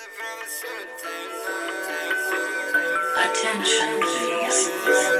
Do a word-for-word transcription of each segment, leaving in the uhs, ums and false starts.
Attention, please.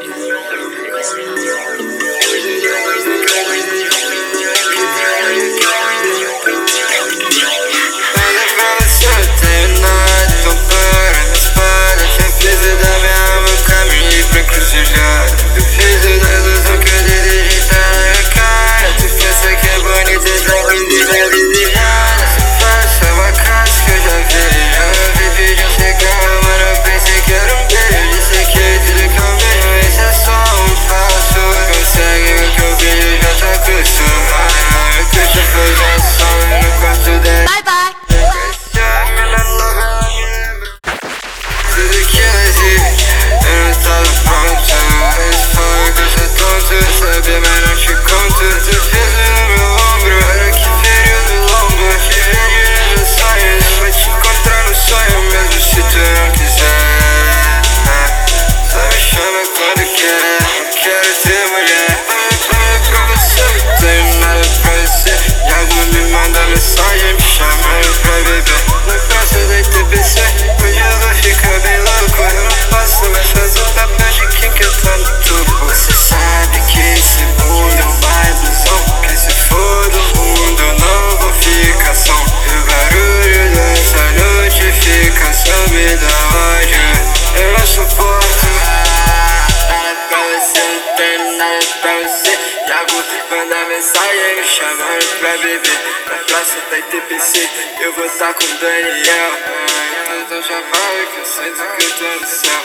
Manda mensagem me chamando pra beber na praça da I T P C. Eu vou tá com o Daniel. Então já fala que eu sinto que eu tô no céu.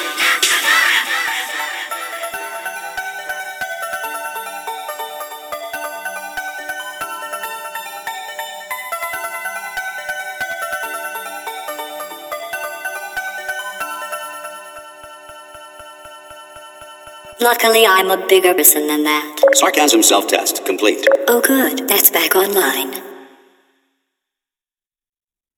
Luckily, I'm a bigger person than that. Sarcasm self-test complete. Oh good, that's back online.